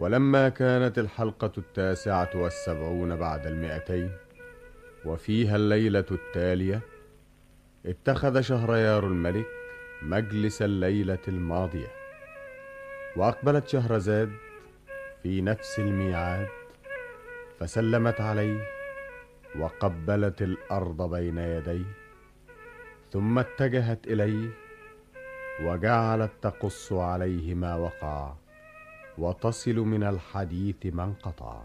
ولما كانت الحلقة 79 بعد 200 وفيها الليلة التالية، اتخذ شهريار الملك مجلس الليلة الماضية، وأقبلت شهرزاد في نفس الميعاد، فسلمت عليه وقبلت الأرض بين يديه، ثم اتجهت إليه وجعلت تقص عليه ما وقع وتصل من الحديث ما انقطع.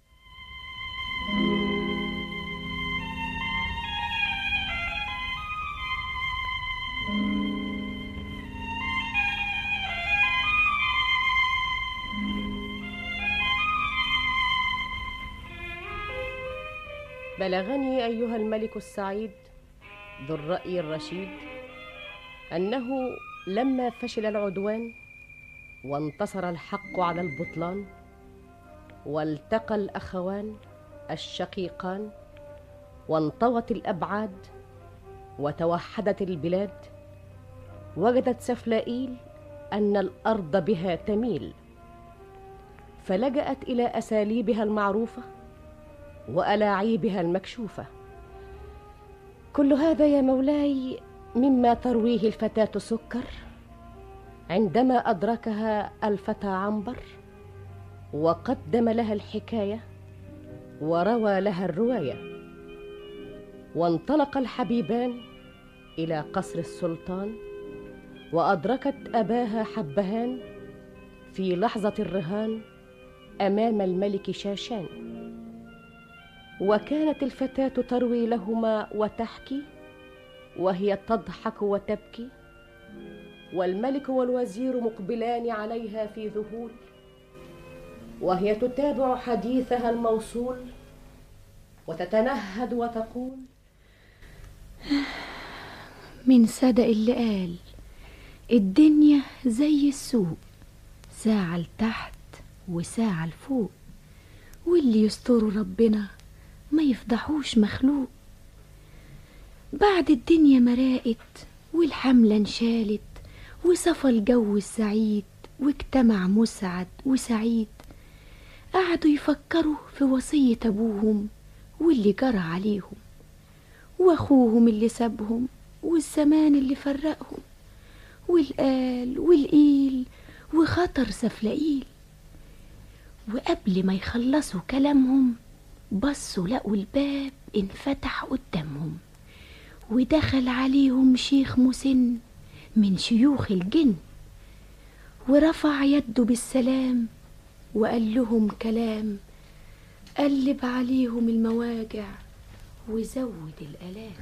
بلغني أيها الملك السعيد ذو الرأي الرشيد أنه لما فشل العدوان وانتصر الحق على البطلان، والتقى الأخوان الشقيقان، وانطوت الأبعاد وتوحدت البلاد، وجدت سفلائيل أن الأرض بها تميل، فلجأت إلى أساليبها المعروفة وألاعيبها المكشوفة. كل هذا يا مولاي مما ترويه الفتاة سكر عندما أدركها الفتى عنبر وقدم لها الحكاية وروى لها الرواية. وانطلق الحبيبان إلى قصر السلطان، وأدركت أباها حبهان في لحظة الرهان أمام الملك شاشان. وكانت الفتاة تروي لهما وتحكي وهي تضحك وتبكي، والملك والوزير مقبلان عليها في ذهول، وهي تتابع حديثها الموصول وتتنهد وتقول: من صدق اللي قال الدنيا زي السوق، ساعة لتحت وساعة لفوق، واللي يستر ربنا ما يفضحوش مخلوق. بعد الدنيا مراقت والحملة انشالت، وصفى الجو السعيد واجتمع مسعد وسعيد، قعدوا يفكروا في وصية أبوهم واللي جرى عليهم، وأخوهم اللي سابهم والزمان اللي فرقهم، والقال والقيل وخطر سفلقيل. وقبل ما يخلصوا كلامهم بصوا لقوا الباب انفتح قدامهم، ودخل عليهم شيخ مسن من شيوخ الجن، ورفع يده بالسلام وقال لهم كلام قلب عليهم المواجع وزود الآلام.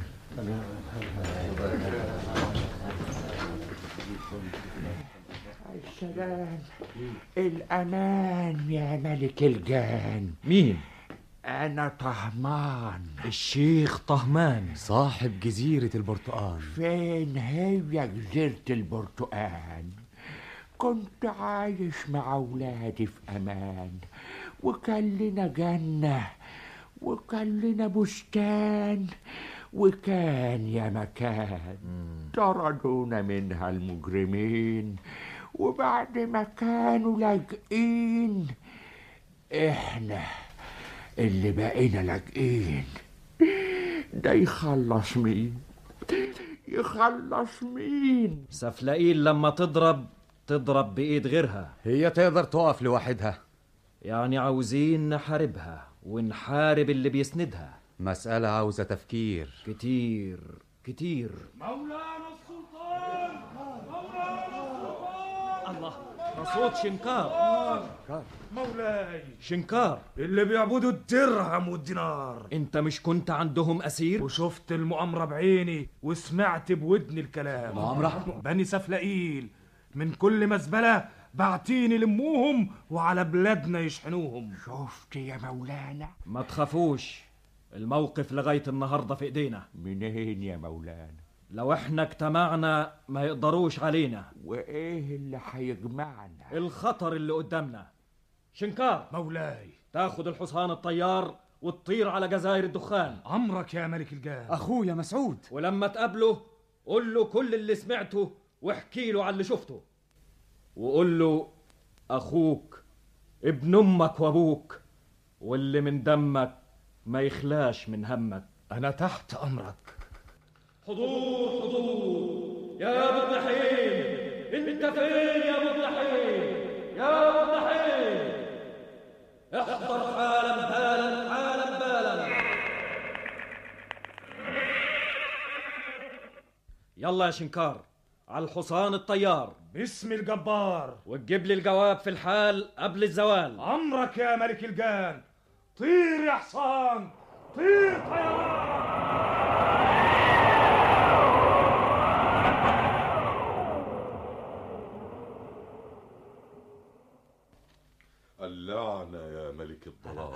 السلام الأمان يا ملك الجان. مين؟ أنا طهمان، الشيخ طهمان صاحب جزيرة البرتقال. فين هي جزيرة البرتقال؟ كنت عايش مع أولادي في أمان، وكان لنا جنة وكان لنا بستان، وكان يا مكان طردونا منها المجرمين، وبعد ما كانوا لاجئين احنا اللي بقينا لاجئين. ده يخلص مين؟ يخلص مين؟ سفلقيل لما تضرب بإيد غيرها. هي تقدر تقف لوحدها؟ يعني عاوزين نحاربها ونحارب اللي بيسندها. مسألة عاوزة تفكير كتير كتير. مولانا السلطان، مولانا السلطان. الله، صوت شنكار. مولاي شنكار اللي بيعبدوا الدرهم والدينار. انت مش كنت عندهم أسير؟ وشفت المؤامرة بعيني وسمعت بودني الكلام. مؤامرة؟ بني سفلقيل من كل مزبلة بعتيني لموهم وعلى بلادنا يشحنوهم. شفت يا مولانا؟ ما تخافوش، الموقف لغاية النهاردة في ايدينا. منين يا مولانا؟ لو احنا اجتمعنا ما يقدروش علينا. وايه اللي هيجمعنا؟ الخطر اللي قدامنا. شنكار مولاي، تاخد الحصان الطيار وتطير على جزائر الدخان. أمرك يا ملك الجان. أخويا مسعود، ولما تقابله قول له كل اللي سمعته واحكي له على اللي شفته، وقول له أخوك ابن امك وابوك، واللي من دمك ما يخلاش من همك. انا تحت امرك. حضور حضور يا ابو الدحيل، انت فين يا ابو الدحيل؟ يا ابو الدحيل احضر حالا بالا حالا بالا. يلا يا شنكار، على الحصان الطيار باسم الجبار، وتجيب لي الجواب في الحال قبل الزوال. امرك يا ملك الجان. طير يا حصان، طير طيران. اللعنة يا ملك الظلام.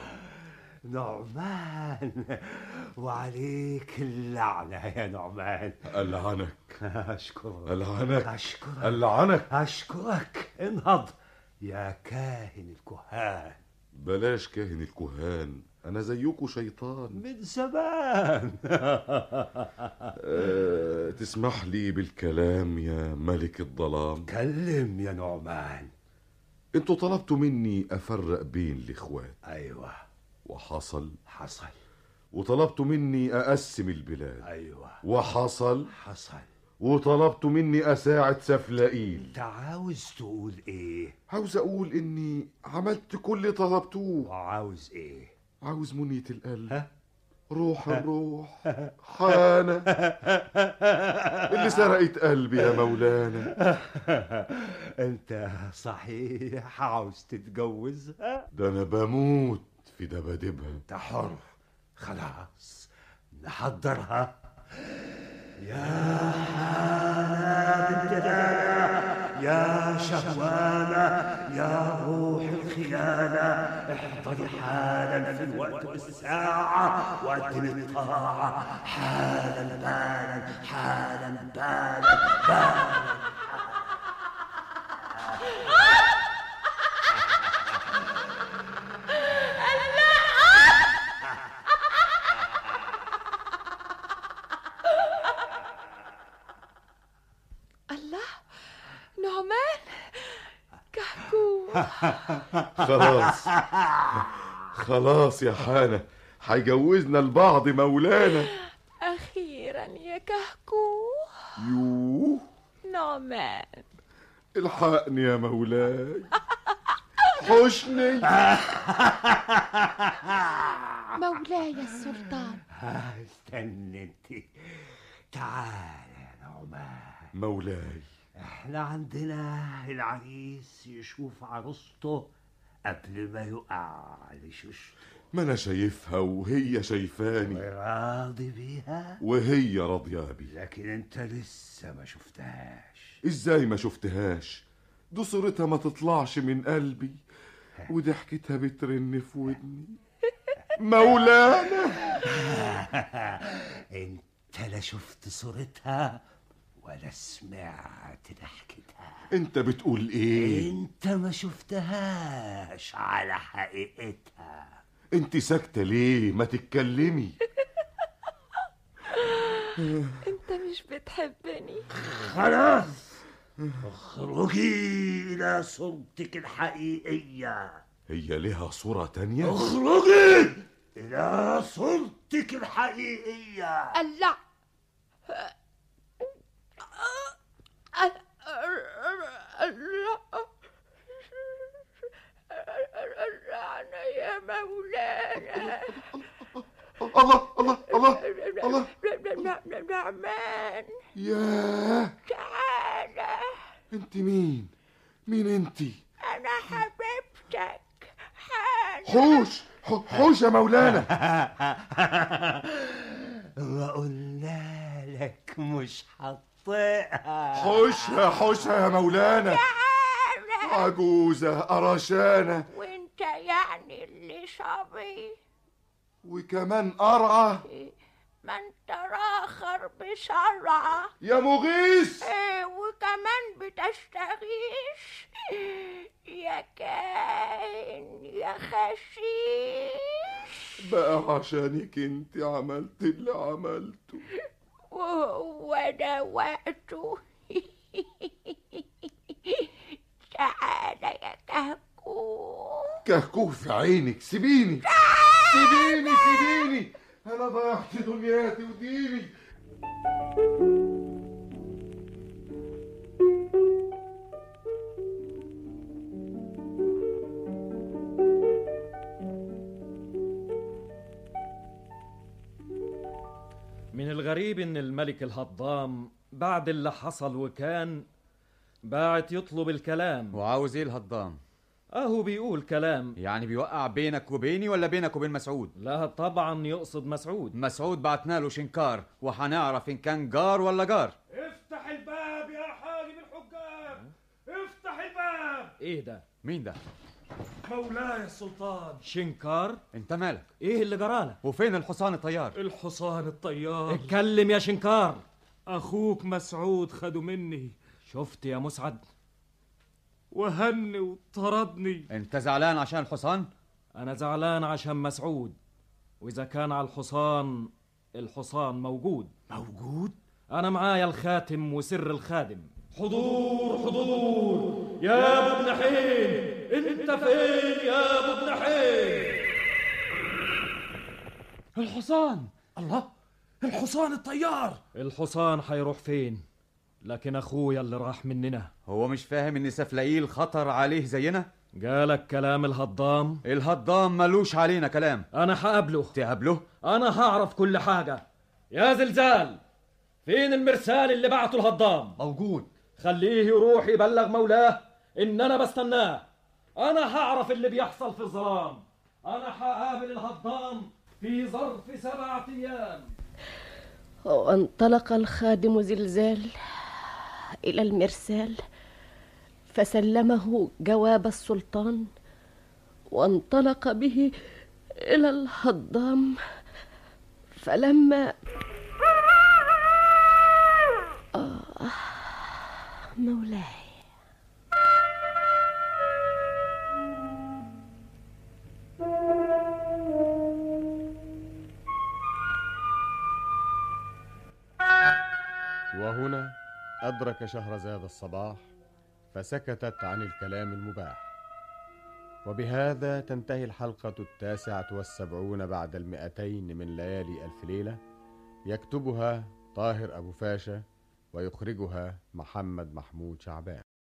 نعمان، وعليك اللعنة يا نعمان. ألعنك. أشكرك. ألعنك. أشكرك. ألعنك. أشكرك. انهض يا كاهن الكهان. بلاش كاهن الكهان، أنا زيكو شيطان من زمان. تسمح لي بالكلام يا ملك الظلام؟ كلم يا نعمان. انتوا طلبتوا مني أفرق بين الإخوات. أيوة. وحصل. حصل. وطلبتوا مني أقسم البلاد. أيوة. وحصل. حصل. وطلبتوا مني أساعد سفلائيل. انت عاوز تقول ايه؟ عاوز أقول إني عملت كل اللي طلبتوه. وعاوز ايه؟ عاوز منية القلب. ها؟ روح الروح حانة اللي سرقت قلبي يا مولانا. انت صحيح عاوز تتجوزها؟ ده أنا بموت في دبادبها. انت حر. خلاص نحضرها. يا حانة بنت هالة، يا شهوانة، يا روح الخيانة، احضري حالا في الوقت والساعة وقدمي الطاعة. حالا بالا حالا بالا بالا. نعمان كحكوم. خلاص خلاص يا حانة، هيجوزنا لبعض مولانا. أخيرا يا كحكوم. يوه نعمان الحقني يا مولاي، حشني. مولاي السلطان. استنى انت. تعال يا نعمان. مولاي احنا عندنا العريس يشوف عروسته قبل ما يقع لشوشته. ما انا شايفها وهي شايفاني، راضي بيها وهي راضية بي. لكن انت لسه ما شفتهاش. ازاي ما شفتهاش؟ دي صورتها ما تطلعش من قلبي، وضحكتها بترن في ودني. مولانا انت لا شفت صورتها ولا سمعت ضحكتها. انت بتقول ايه؟ انت ما شفتهاش على حقيقتها. انت ساكتة ليه؟ ما تتكلمي. انت مش بتحبني. خلاص اخرجي الى صورتك الحقيقية. هي لها صورة تانية؟ اخرجي الى صورتك الحقيقية. لا أنا يا مولانا. الله الله الله الله. نعمان ياه، تعالى. انت مين؟ مين انت؟ أنا حبيبتك حاجة. حوش حوش يا مولانا. وقلنا لك مش هطيقها. حوشها يا مولانا. عجوزة قرشانة، وانت يعني اللي صبي وكمان قرعة. ما انت راخر بسرعة يا مغيث. وكمان بتستغيث يا كائن يا خسيس. بقى عشانك انت عملت اللي عملته، وانا وقته. تعالى يا كهكوم. كهكوه في عينك، سيبيني سيبيني سيبيني، انا ضيعت دنياتي وديني. من الغريب ان الملك الهضام بعد اللي حصل وكان باعت يطلب الكلام. وعاوز ايه الهضام؟ اهو بيقول كلام. يعني بيوقع بينك وبيني ولا بينك وبين مسعود؟ لا طبعا يقصد مسعود. مسعود بعتنا له شنكار وحنعرف ان كان جار ولا جار. افتح الباب يا حاجب الحجاب، افتح الباب. ايه ده؟ مين ده؟ مولاي السلطان. شنكار؟ انت مالك؟ ايه اللي جرالك؟ وفين الحصان الطيار؟ الحصان الطيار. اتكلم يا شنكار. اخوك مسعود خده مني. شفت يا مسعد؟ وهني وطردني. انت زعلان عشان الحصان؟ انا زعلان عشان مسعود، واذا كان على الحصان، الحصان موجود. موجود؟ انا معايا الخاتم وسر الخادم. حضور حضور يا ابو ابن حين، انت فين يا ابو ابن حين؟ الحصان. الله، الحصان الطيار. الحصان حيروح فين؟ لكن اخويا اللي راح مننا. هو مش فاهم ان سفلقيل خطر عليه زينا؟ جالك كلام الهضام؟ الهضام ملوش علينا كلام. انا هقابله. تقابله؟ انا هعرف كل حاجة. يا زلزال، فين المرسال اللي بعته الهضام؟ موجود. خليه يروح يبلغ مولاه ان انا بستناه. انا هعرف اللي بيحصل في الظلام. انا هقابل الهضام في ظرف 7 أيام. وانطلق الخادم زلزال إلى المرسال فسلمه جواب السلطان، وانطلق به إلى الهضام. فلما مولاي. وهنا أدرك شهرزاد الصباح فسكتت عن الكلام المباح. وبهذا تنتهي الحلقة 79 بعد 200 من ليالي ألف ليلة. يكتبها طاهر أبو فاشا ويخرجها محمد محمود شعبان.